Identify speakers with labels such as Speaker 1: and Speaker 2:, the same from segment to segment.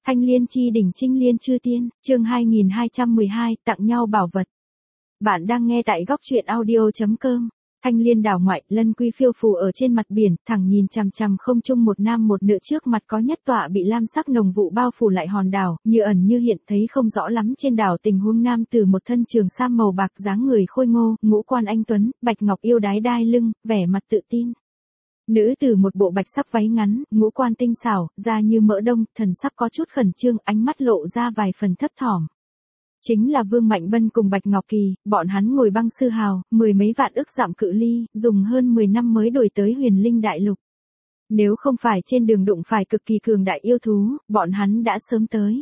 Speaker 1: Thanh Liên chi đỉnh Trinh Liên chư tiên, chương 2212, tặng nhau bảo vật. Bạn đang nghe tại góc truyện audio.com. Thanh Liên đảo ngoại, lân quy phiêu phù ở trên mặt biển, thẳng nhìn chằm chằm không trung một nam một nữ, trước mặt có nhất tọa bị lam sắc nồng vụ bao phủ lại hòn đảo, như ẩn như hiện, thấy không rõ lắm trên đảo tình huống. Nam từ một thân trường sam màu bạc, dáng người khôi ngô, ngũ quan anh tuấn, bạch ngọc yêu đái đai lưng, vẻ mặt tự tin. Nữ từ một bộ bạch sắc váy ngắn, ngũ quan tinh xảo, da như mỡ đông, thần sắc có chút khẩn trương, ánh mắt lộ ra vài phần thấp thỏm. Chính là Vương Mạnh Bân cùng Bạch Ngọc Kỳ, bọn hắn ngồi băng sư hào, mười mấy vạn ức dặm cự ly, dùng hơn 10 năm mới đuổi tới Huyền Linh Đại Lục. Nếu không phải trên đường đụng phải cực kỳ cường đại yêu thú, bọn hắn đã sớm tới.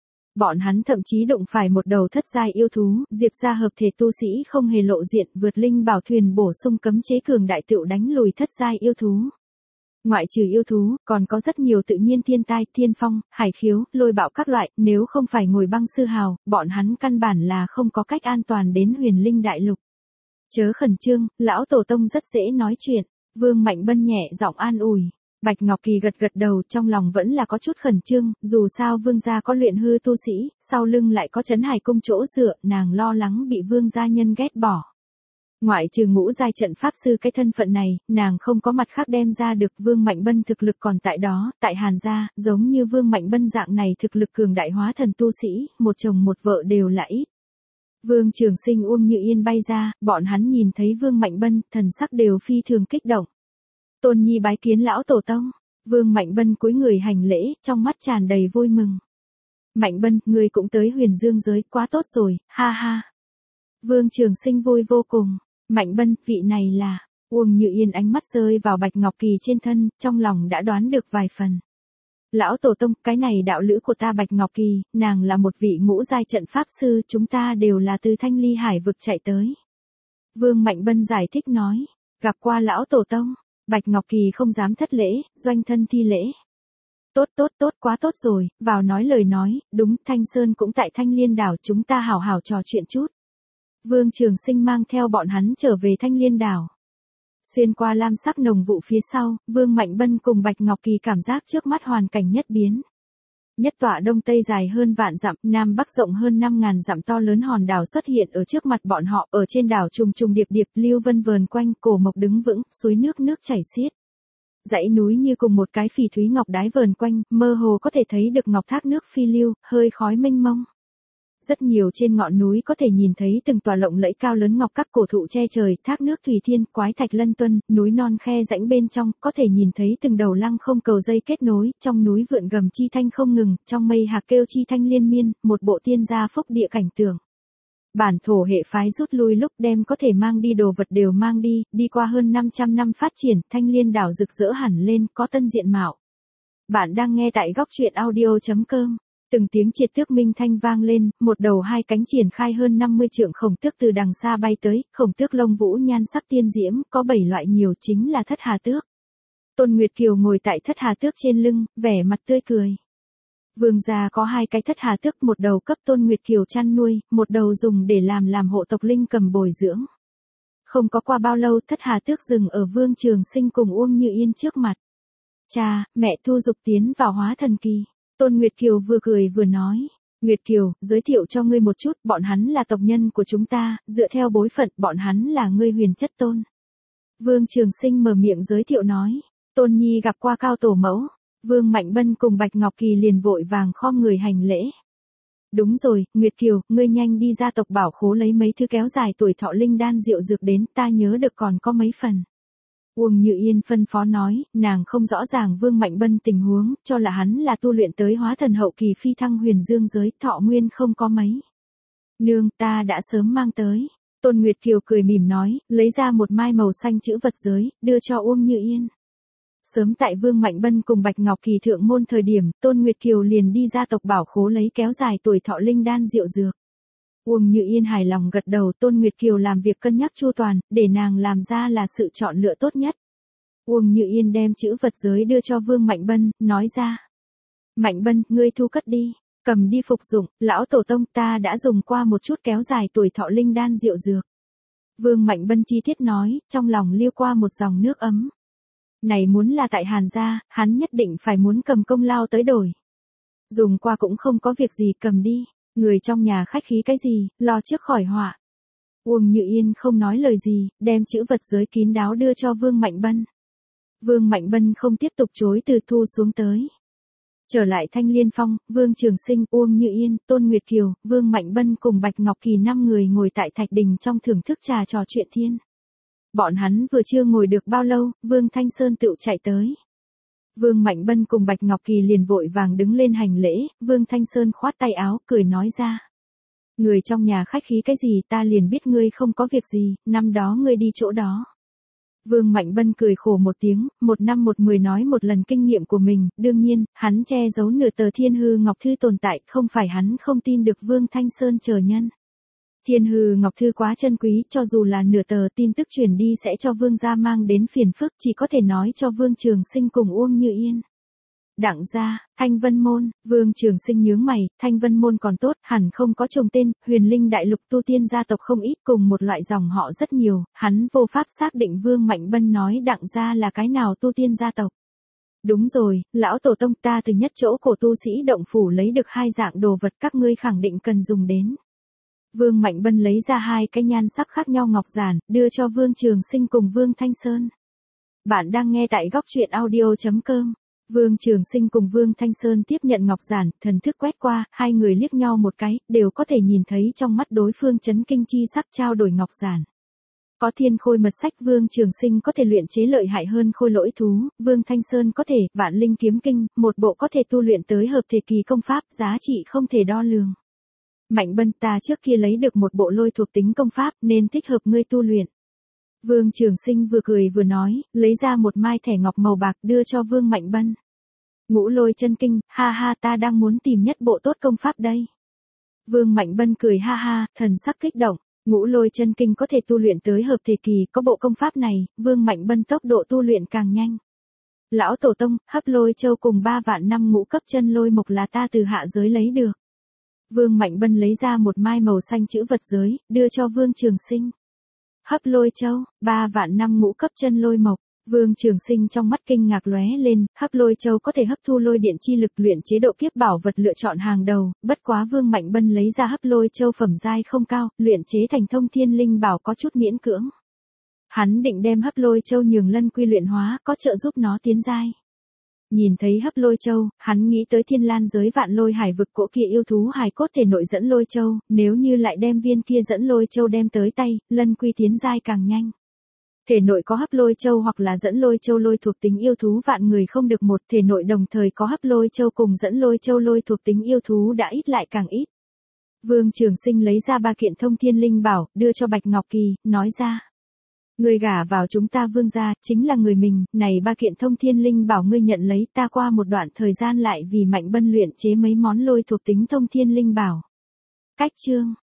Speaker 1: Bọn hắn thậm chí đụng phải một đầu thất giai yêu thú, diệp gia hợp thể tu sĩ không hề lộ diện, vượt linh bảo thuyền bổ sung cấm chế cường đại tựu đánh lùi thất giai yêu thú. Ngoại trừ yêu thú, còn có rất nhiều tự nhiên thiên tai, thiên phong, hải khiếu, lôi bạo các loại, nếu không phải ngồi băng sư hào, bọn hắn căn bản là không có cách an toàn đến Huyền Linh Đại Lục. Chớ khẩn trương, lão tổ tông rất dễ nói chuyện, Vương Mạnh Bân nhẹ giọng an ủi. Bạch Ngọc Kỳ gật gật đầu, trong lòng vẫn là có chút khẩn trương, dù sao Vương gia có luyện hư tu sĩ, sau lưng lại có Trấn Hải cung chỗ dựa, nàng lo lắng bị Vương gia nhân ghét bỏ. Ngoại trừ ngũ giai trận pháp sư cái thân phận này, nàng không có mặt khác đem ra được. Vương Mạnh Bân thực lực còn tại đó, tại Hàn gia, giống như Vương Mạnh Bân dạng này thực lực cường đại hóa thần tu sĩ, một chồng một vợ đều là ít. Vương Trường Sinh Uông Như Yên bay ra, bọn hắn nhìn thấy Vương Mạnh Bân, thần sắc đều phi thường kích động. Tôn Nhi bái kiến lão tổ tông. Vương Mạnh Bân cúi người hành lễ, trong mắt tràn đầy vui mừng. Mạnh Bân, ngươi cũng tới Huyền Dương giới, quá tốt rồi, ha ha. Vương Trường Sinh vui vô cùng. Mạnh Bân, vị này là... Uông Như Yên ánh mắt rơi vào Bạch Ngọc Kỳ trên thân, trong lòng đã đoán được vài phần. Lão tổ tông, cái này đạo lữ của ta Bạch Ngọc Kỳ, nàng là một vị ngũ giai trận pháp sư, chúng ta đều là từ Thanh Ly Hải vực chạy tới. Vương Mạnh Bân giải thích nói, gặp qua lão tổ tông. Bạch Ngọc Kỳ không dám thất lễ, doanh thân thi lễ. Tốt, quá tốt rồi, vào nói lời nói, đúng, Thanh Sơn cũng tại Thanh Liên đảo, chúng ta hảo hảo trò chuyện chút. Vương Trường Sinh mang theo bọn hắn trở về Thanh Liên đảo. Xuyên qua lam sắc nồng vụ phía sau, Vương Mạnh Bân cùng Bạch Ngọc Kỳ cảm giác trước mắt hoàn cảnh nhất biến. Nhất tọa đông tây dài hơn vạn dặm, nam bắc rộng hơn 5.000 dặm to lớn hòn đảo xuất hiện ở trước mặt bọn họ, ở trên đảo trùng trùng điệp điệp, lưu vân vờn quanh, cổ mộc đứng vững, suối nước chảy xiết. Dãy núi như cùng một cái phỉ thúy ngọc đái vờn quanh, mơ hồ có thể thấy được ngọc thác nước phi lưu, hơi khói mênh mông. Rất nhiều trên ngọn núi có thể nhìn thấy từng tòa lộng lẫy cao lớn ngọc các cổ thụ che trời, thác nước thủy thiên, quái thạch lân tuân, núi non khe rãnh bên trong, có thể nhìn thấy từng đầu lăng không cầu dây kết nối, trong núi vượn gầm chi thanh không ngừng, trong mây hạc kêu chi thanh liên miên, một bộ tiên gia phúc địa cảnh tượng. Bản thổ hệ phái rút lui lúc đem có thể mang đi đồ vật đều mang đi, đi qua hơn 500 năm phát triển, Thanh Liên đảo rực rỡ hẳn lên, có tân diện mạo. Bạn đang nghe tại góc truyện audio.com. Từng tiếng triệt tước minh thanh vang lên, một đầu hai cánh triển khai hơn 50 trượng khổng tước từ đằng xa bay tới, khổng tước lông vũ nhan sắc tiên diễm, có 7 loại nhiều, chính là Thất Hà Tước. Tôn Nguyệt Kiều ngồi tại Thất Hà Tước trên lưng, vẻ mặt tươi cười. Vương gia có hai cái Thất Hà Tước, một đầu cấp Tôn Nguyệt Kiều chăn nuôi, một đầu dùng để làm hộ tộc linh cầm bồi dưỡng. Không có qua bao lâu, Thất Hà Tước dừng ở Vương Trường Sinh cùng Uông Như Yên trước mặt. Cha, mẹ thu dục tiến vào hóa thần kỳ. Tôn Nguyệt Kiều vừa cười vừa nói, Nguyệt Kiều, giới thiệu cho ngươi một chút, bọn hắn là tộc nhân của chúng ta, dựa theo bối phận, bọn hắn là ngươi Huyền Chất Tôn. Vương Trường Sinh mở miệng giới thiệu nói, Tôn Nhi gặp qua cao tổ mẫu. Vương Mạnh Bân cùng Bạch Ngọc Kỳ liền vội vàng khom người hành lễ. Đúng rồi, Nguyệt Kiều, ngươi nhanh đi ra tộc bảo khố lấy mấy thứ kéo dài tuổi thọ linh đan rượu dược đến, ta nhớ được còn có mấy phần. Uông Như Yên phân phó nói, nàng không rõ ràng Vương Mạnh Bân tình huống, cho là hắn là tu luyện tới hóa thần hậu kỳ phi thăng Huyền Dương giới, thọ nguyên không có mấy. Nương, ta đã sớm mang tới. Tôn Nguyệt Kiều cười mỉm nói, lấy ra một mai màu xanh chữ vật giới, đưa cho Uông Như Yên. Sớm tại Vương Mạnh Bân cùng Bạch Ngọc Kỳ thượng môn thời điểm, Tôn Nguyệt Kiều liền đi ra tộc bảo khố lấy kéo dài tuổi thọ linh đan rượu dược. Uông Như Yên hài lòng gật đầu, Tôn Nguyệt Kiều làm việc cân nhắc chu toàn, để nàng làm ra là sự chọn lựa tốt nhất. Uông Như Yên đem chữ vật giới đưa cho Vương Mạnh Bân, nói ra. Mạnh Bân, ngươi thu cất đi, cầm đi phục dụng, lão tổ tông ta đã dùng qua một chút kéo dài tuổi thọ linh đan rượu dược. Vương Mạnh Bân chi tiết nói, trong lòng liêu qua một dòng nước ấm. Này muốn là tại Hàn gia, hắn nhất định phải muốn cầm công lao tới đổi. Dùng qua cũng không có việc gì, cầm đi. Người trong nhà khách khí cái gì, lo trước khỏi họa. Uông Như Yên không nói lời gì, đem chữ vật giới kín đáo đưa cho Vương Mạnh Bân. Vương Mạnh Bân không tiếp tục chối từ thu xuống tới. Trở lại Thanh Liên Phong, Vương Trường Sinh, Uông Như Yên, Tôn Nguyệt Kiều, Vương Mạnh Bân cùng Bạch Ngọc Kỳ 5 người ngồi tại thạch đình trong thưởng thức trà trò chuyện thiên. Bọn hắn vừa chưa ngồi được bao lâu, Vương Thanh Sơn tựu chạy tới. Vương Mạnh Bân cùng Bạch Ngọc Kỳ liền vội vàng đứng lên hành lễ, Vương Thanh Sơn khoát tay áo, cười nói ra. Người trong nhà khách khí cái gì, ta liền biết ngươi không có việc gì, năm đó ngươi đi chỗ đó. Vương Mạnh Bân cười khổ một tiếng, 1 năm 1 10 nói một lần kinh nghiệm của mình, đương nhiên, hắn che giấu nửa tờ Thiên Hư Ngọc Thư tồn tại, không phải hắn không tin được Vương Thanh Sơn chờ nhân. Thiên Hư Ngọc Thư quá chân quý, cho dù là nửa tờ tin tức truyền đi sẽ cho Vương gia mang đến phiền phức, chỉ có thể nói cho Vương Trường Sinh cùng Uông Như Yên. Đặng gia, Thanh Vân Môn, Vương Trường Sinh nhướng mày, Thanh Vân Môn còn tốt, hẳn không có trùng tên, Huyền Linh đại lục tu tiên gia tộc không ít, cùng một loại dòng họ rất nhiều, hắn vô pháp xác định Vương Mạnh Bân nói Đặng gia là cái nào tu tiên gia tộc. Đúng rồi, lão tổ tông, ta từ nhất chỗ cổ tu sĩ động phủ lấy được 2 dạng đồ vật, các ngươi khẳng định cần dùng đến. Vương Mạnh Bân lấy ra 2 cái nhan sắc khác nhau ngọc giản, đưa cho Vương Trường Sinh cùng Vương Thanh Sơn. Bạn đang nghe tại góc truyện audio.com. Vương Trường Sinh cùng Vương Thanh Sơn tiếp nhận ngọc giản, thần thức quét qua, 2 người liếc nhau một cái, đều có thể nhìn thấy trong mắt đối phương chấn kinh chi sắc, trao đổi ngọc giản. Có thiên khôi mật sách, Vương Trường Sinh có thể luyện chế lợi hại hơn khôi lỗi thú, Vương Thanh Sơn có thể, vạn linh kiếm kinh, một bộ có thể tu luyện tới hợp thể kỳ công pháp, giá trị không thể đo lường. Mạnh Bân, ta trước kia lấy được một bộ lôi thuộc tính công pháp, nên thích hợp ngươi tu luyện. Vương Trường Sinh vừa cười vừa nói, lấy ra một mai thẻ ngọc màu bạc đưa cho Vương Mạnh Bân. Ngũ Lôi chân kinh, ha ha, ta đang muốn tìm nhất bộ tốt công pháp đây. Vương Mạnh Bân cười ha ha, thần sắc kích động. Ngũ Lôi chân kinh có thể tu luyện tới hợp thể kỳ, có bộ công pháp này, Vương Mạnh Bân tốc độ tu luyện càng nhanh. Lão tổ tông, Hấp Lôi Châu cùng 3 vạn năm ngũ cấp chân lôi mộc là ta từ hạ giới lấy được. Vương Mạnh Bân lấy ra một mai màu xanh chữ vật giới, đưa cho Vương Trường Sinh. Hấp Lôi Châu, 3 vạn năm ngũ cấp chân lôi mộc. Vương Trường Sinh trong mắt kinh ngạc lóe lên, Hấp Lôi Châu có thể hấp thu lôi điện chi lực, luyện chế độ kiếp bảo vật lựa chọn hàng đầu, bất quá Vương Mạnh Bân lấy ra Hấp Lôi Châu phẩm giai không cao, luyện chế thành thông thiên linh bảo có chút miễn cưỡng. Hắn định đem Hấp Lôi Châu nhường Lân Quy luyện hóa, có trợ giúp nó tiến giai. Nhìn thấy Hấp Lôi Châu, hắn nghĩ tới Thiên Lan giới Vạn Lôi Hải vực cỗ kia yêu thú hài cốt thể nội dẫn Lôi Châu, nếu như lại đem viên kia dẫn Lôi Châu đem tới tay, Lân Quy tiến giai càng nhanh. Thể nội có Hấp Lôi Châu hoặc là dẫn Lôi Châu lôi thuộc tính yêu thú vạn người không được một, thể nội đồng thời có Hấp Lôi Châu cùng dẫn Lôi Châu lôi thuộc tính yêu thú đã ít lại càng ít. Vương Trường Sinh lấy ra 3 kiện thông thiên linh bảo, đưa cho Bạch Ngọc Kỳ, nói ra. Ngươi gả vào chúng ta Vương gia, chính là người mình, này 3 kiện thông thiên linh bảo ngươi nhận lấy, ta qua một đoạn thời gian lại vì Mạnh Bân luyện chế mấy món lôi thuộc tính thông thiên linh bảo. Cách chương.